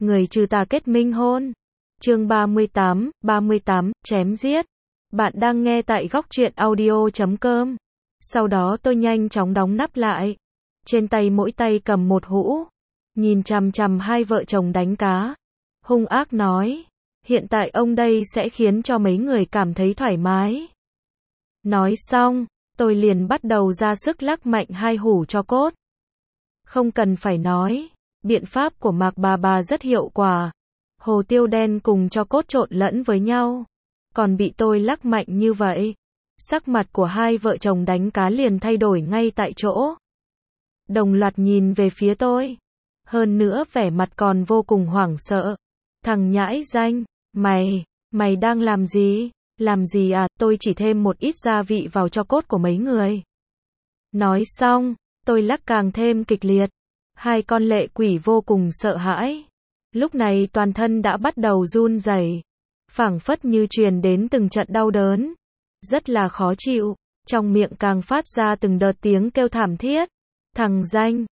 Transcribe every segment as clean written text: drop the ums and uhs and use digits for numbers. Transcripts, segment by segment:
người trừ tà kết minh hôn. Chương 38, chém giết. Bạn đang nghe tại góc truyện audio.com. Sau đó tôi nhanh chóng đóng nắp lại. Trên tay mỗi tay cầm một hũ. Nhìn chằm chằm hai vợ chồng đánh cá. Hung ác nói. Hiện tại ông đây sẽ khiến cho mấy người cảm thấy thoải mái. Nói xong, tôi liền bắt đầu ra sức lắc mạnh hai hũ cho cốt. Không cần phải nói, biện pháp của Mạc bà rất hiệu quả. Hồ tiêu đen cùng cho cốt trộn lẫn với nhau. Còn bị tôi lắc mạnh như vậy. Sắc mặt của hai vợ chồng đánh cá liền thay đổi ngay tại chỗ. Đồng loạt nhìn về phía tôi. Hơn nữa vẻ mặt còn vô cùng hoảng sợ. Thằng nhãi danh, mày đang làm gì? Làm gì à, tôi chỉ thêm một ít gia vị vào cho cốt của mấy người. Nói xong, tôi lắc càng thêm kịch liệt. Hai con lệ quỷ vô cùng sợ hãi. Lúc này toàn thân đã bắt đầu run rẩy, phảng phất như truyền đến từng trận đau đớn. Rất là khó chịu, trong miệng càng phát ra từng đợt tiếng kêu thảm thiết. Thằng danh,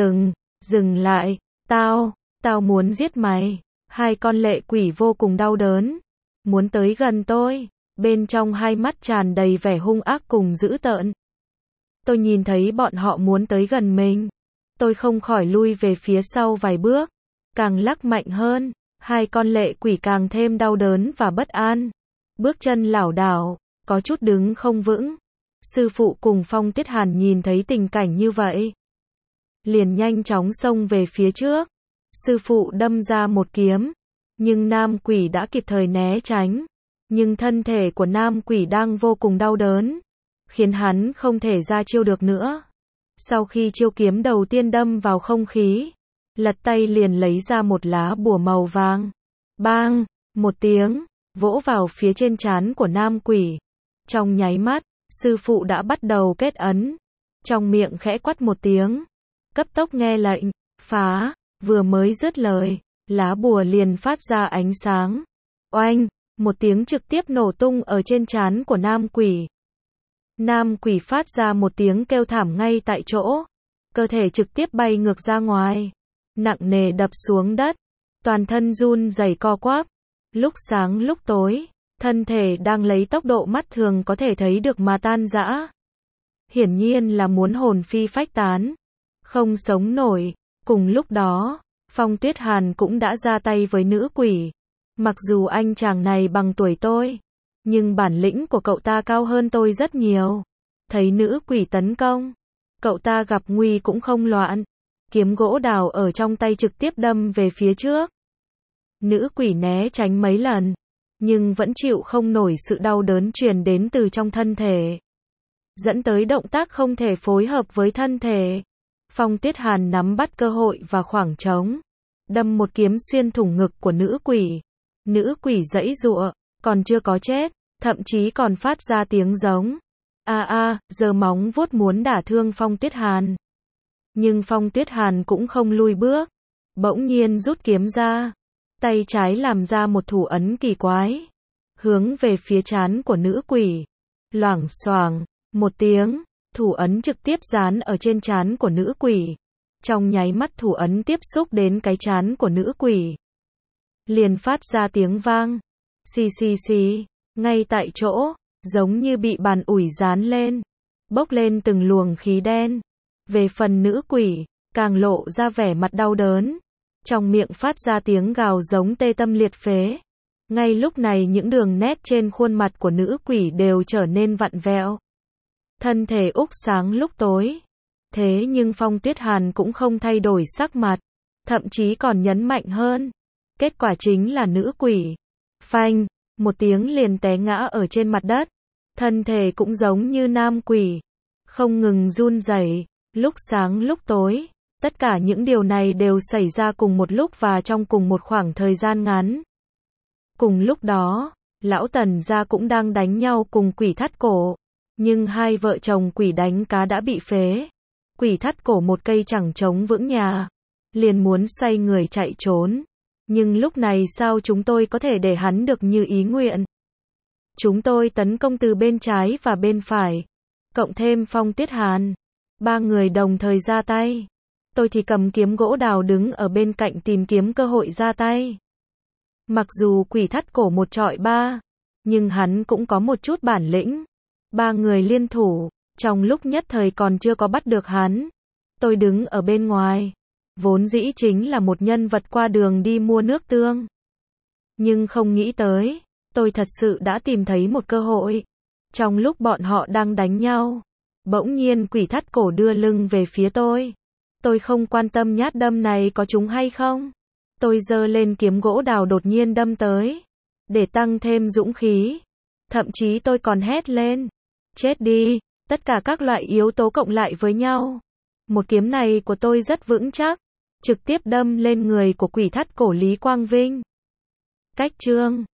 dừng lại, tao muốn giết mày. Hai con lệ quỷ vô cùng đau đớn, muốn tới gần tôi, bên trong hai mắt tràn đầy vẻ hung ác cùng dữ tợn. Tôi nhìn thấy bọn họ muốn tới gần mình, tôi không khỏi lui về phía sau vài bước, càng lắc mạnh hơn, hai con lệ quỷ càng thêm đau đớn và bất an. Bước chân lảo đảo, có chút đứng không vững. Sư phụ cùng Phong Tuyết Hàn nhìn thấy tình cảnh như vậy, liền nhanh chóng xông về phía trước. Sư phụ đâm ra một kiếm, nhưng nam quỷ đã kịp thời né tránh. Nhưng thân thể của nam quỷ đang vô cùng đau đớn, khiến hắn không thể ra chiêu được nữa. Sau khi chiêu kiếm đầu tiên đâm vào không khí, lật tay liền lấy ra một lá bùa màu vàng. Bang, một tiếng, vỗ vào phía trên trán của nam quỷ. Trong nháy mắt, sư phụ đã bắt đầu kết ấn. Trong miệng khẽ quát một tiếng, cấp tốc nghe lệnh, phá. Vừa mới dứt lời, lá bùa liền phát ra ánh sáng. Oanh, một tiếng trực tiếp nổ tung ở trên trán của nam quỷ. Nam quỷ phát ra một tiếng kêu thảm ngay tại chỗ. Cơ thể trực tiếp bay ngược ra ngoài, nặng nề đập xuống đất. Toàn thân run rẩy co quắp. Lúc sáng lúc tối, thân thể đang lấy tốc độ mắt thường có thể thấy được mà tan rã. Hiển nhiên là muốn hồn phi phách tán, không sống nổi. Cùng lúc đó, Phong Tuyết Hàn cũng đã ra tay với nữ quỷ. Mặc dù anh chàng này bằng tuổi tôi, nhưng bản lĩnh của cậu ta cao hơn tôi rất nhiều. Thấy nữ quỷ tấn công, cậu ta gặp nguy cũng không loạn. Kiếm gỗ đào ở trong tay trực tiếp đâm về phía trước. Nữ quỷ né tránh mấy lần, nhưng vẫn chịu không nổi sự đau đớn truyền đến từ trong thân thể, dẫn tới động tác không thể phối hợp với thân thể. Phong Tuyết Hàn nắm bắt cơ hội và khoảng trống, đâm một kiếm xuyên thủng ngực của nữ quỷ. Nữ quỷ giãy giụa, còn chưa có chết, thậm chí còn phát ra tiếng giống. Giơ móng vuốt muốn đả thương Phong Tuyết Hàn. Nhưng Phong Tuyết Hàn cũng không lui bước, bỗng nhiên rút kiếm ra, tay trái làm ra một thủ ấn kỳ quái, hướng về phía trán của nữ quỷ. Loảng xoảng, một tiếng, thủ ấn trực tiếp dán ở trên trán của nữ quỷ. Trong nháy mắt thủ ấn tiếp xúc đến cái trán của nữ quỷ, liền phát ra tiếng vang. Xì, ngay tại chỗ, giống như bị bàn ủi dán lên, bốc lên từng luồng khí đen. Về phần nữ quỷ, càng lộ ra vẻ mặt đau đớn, trong miệng phát ra tiếng gào giống tê tâm liệt phế. Ngay lúc này những đường nét trên khuôn mặt của nữ quỷ đều trở nên vặn vẹo. Thân thể úc sáng lúc tối. Thế nhưng Phong Tuyết Hàn cũng không thay đổi sắc mặt, thậm chí còn nhấn mạnh hơn. Kết quả chính là nữ quỷ, phanh, một tiếng liền té ngã ở trên mặt đất. Thân thể cũng giống như nam quỷ, không ngừng run rẩy. Lúc sáng lúc tối, tất cả những điều này đều xảy ra cùng một lúc và trong cùng một khoảng thời gian ngắn. Cùng lúc đó, lão Tần gia cũng đang đánh nhau cùng quỷ thắt cổ. Nhưng hai vợ chồng quỷ đánh cá đã bị phế. Quỷ thắt cổ một cây chẳng chống vững nhà, liền muốn xoay người chạy trốn. Nhưng lúc này sao chúng tôi có thể để hắn được như ý nguyện? Chúng tôi tấn công từ bên trái và bên phải, cộng thêm Phong Tuyết Hàn. Ba người đồng thời ra tay. tôi thì cầm kiếm gỗ đào đứng ở bên cạnh tìm kiếm cơ hội ra tay. Mặc dù quỷ thắt cổ một trọi ba, nhưng hắn cũng có một chút bản lĩnh. Ba người liên thủ, trong lúc nhất thời còn chưa có bắt được hắn. Tôi đứng ở bên ngoài, vốn dĩ chính là một nhân vật qua đường đi mua nước tương. Nhưng không nghĩ tới, tôi thật sự đã tìm thấy một cơ hội. Trong lúc bọn họ đang đánh nhau, bỗng nhiên quỷ thắt cổ đưa lưng về phía tôi. Tôi không quan tâm nhát đâm này có trúng hay không. Tôi giơ lên kiếm gỗ đào đột nhiên đâm tới, để tăng thêm dũng khí. Thậm chí tôi còn hét lên, chết đi, tất cả các loại yếu tố cộng lại với nhau. Một kiếm này của tôi rất vững chắc, trực tiếp đâm lên người của quỷ thắt cổ Lý Quang Vinh. Cách chương